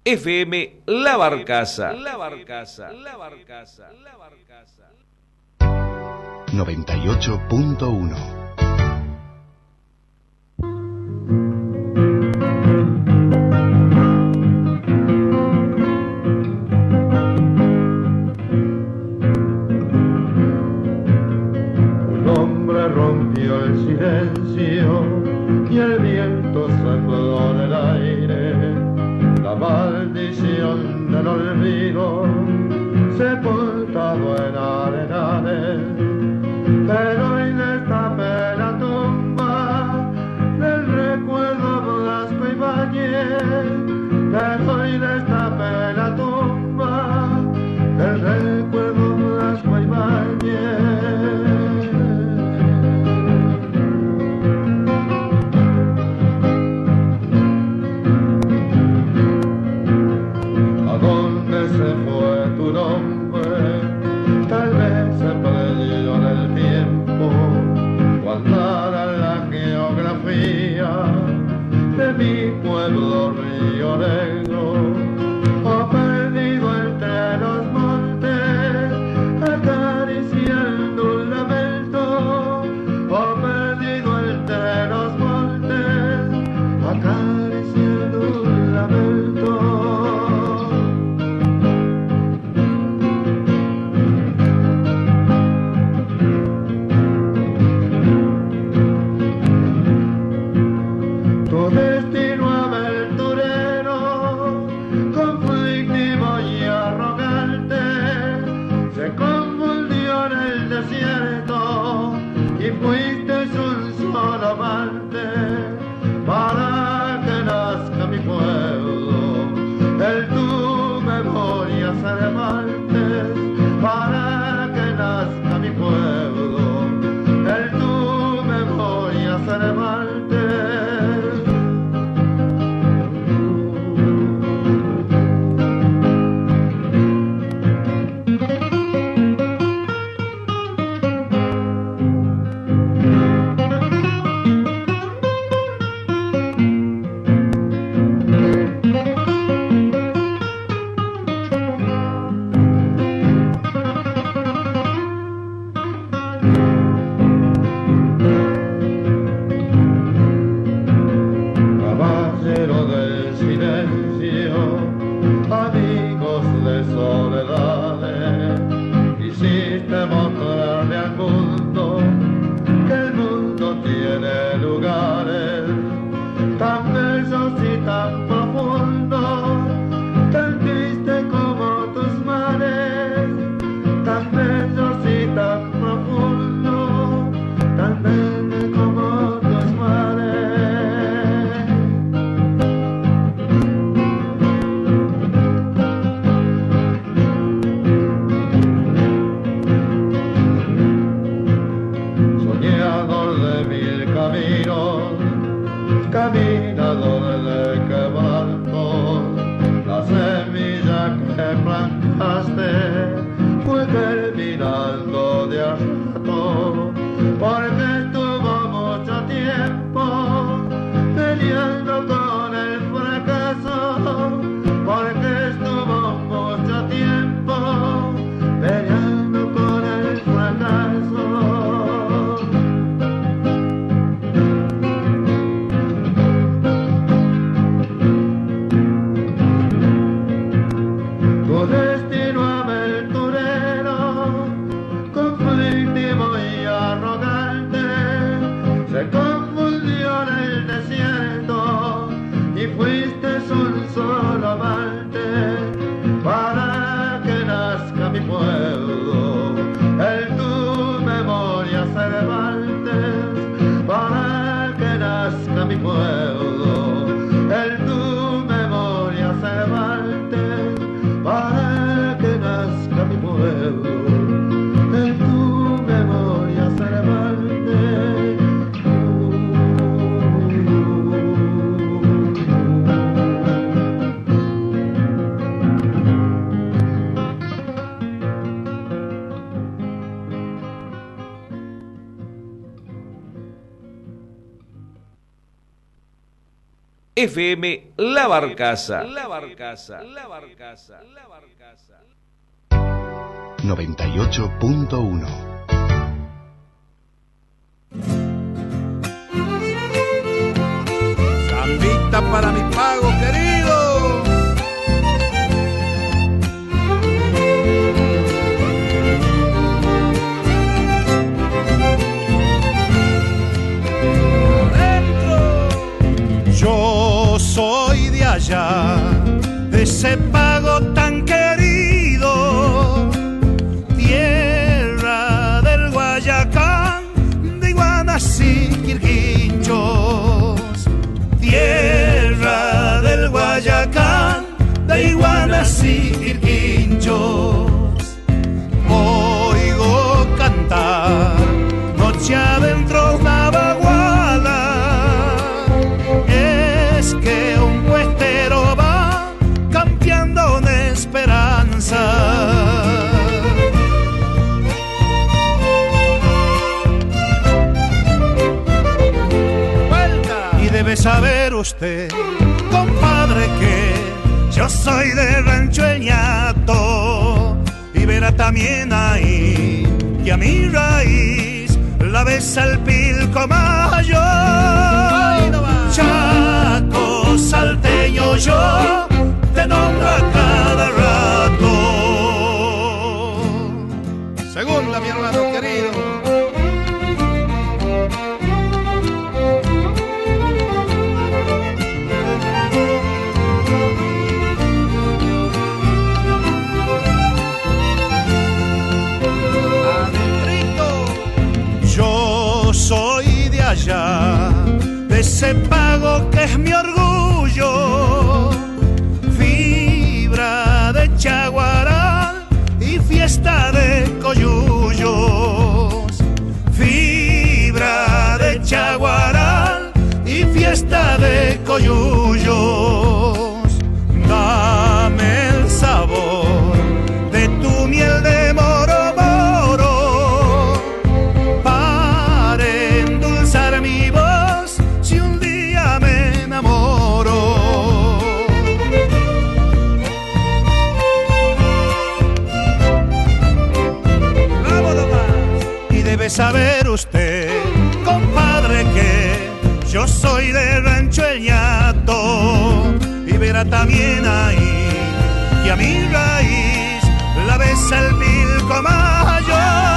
FM La Barcaza. 98.1. Rompió el silencio y el viento sembró en el aire la maldición del olvido sepultado en arenales, pero hoy destapé la tumba del recuerdo Blasco Ibáñez, pero hoy destapé la tumba del recuerdo Blasco Ibáñez. Se fue tu nombre, tal vez se perdió en el tiempo, guardada en la geografía de mi pueblo Río Negro, o perdido entre los montes, acariciando un lamento, o perdido entre los montes, acariciando un lamento. Para que nazca mi pueblo, en tu memoria seré martes. Para que nazca mi pueblo, en tu memoria seré martes. FM La Barcaza. 98.1. Zambita para mi pago querido. Yo soy de allá, de ese pago tan querido, tierra del Guayacán, de iguanas y quirquinchos. Tierra del Guayacán, de iguanas y quirquinchos. Oigo cantar noche adentro una vaguada. Es que un puestero va campeando una esperanza. Y debe saber usted, compadre, que yo soy de Rancho El Ñato, y verá también ahí que a mi raíz la besa el pilco mayor. Chaco, salteño, yo te nombro a cada rato. Segunda, mi hermano querido. Yo soy de allá, de ese pago que es mi orgullo, fibra de chaguaral y fiesta de coyullos. Fibra de chaguaral y fiesta de coyullos. Dame el sabor de tu miel de moro moro, para endulzar mi voz si un día me enamoro. ¡Vámonos más! Y debe saber usted, compadre, que yo soy de Rancho El Ñato, y verá también ahí que a mi raíz la besa el pilco mayor.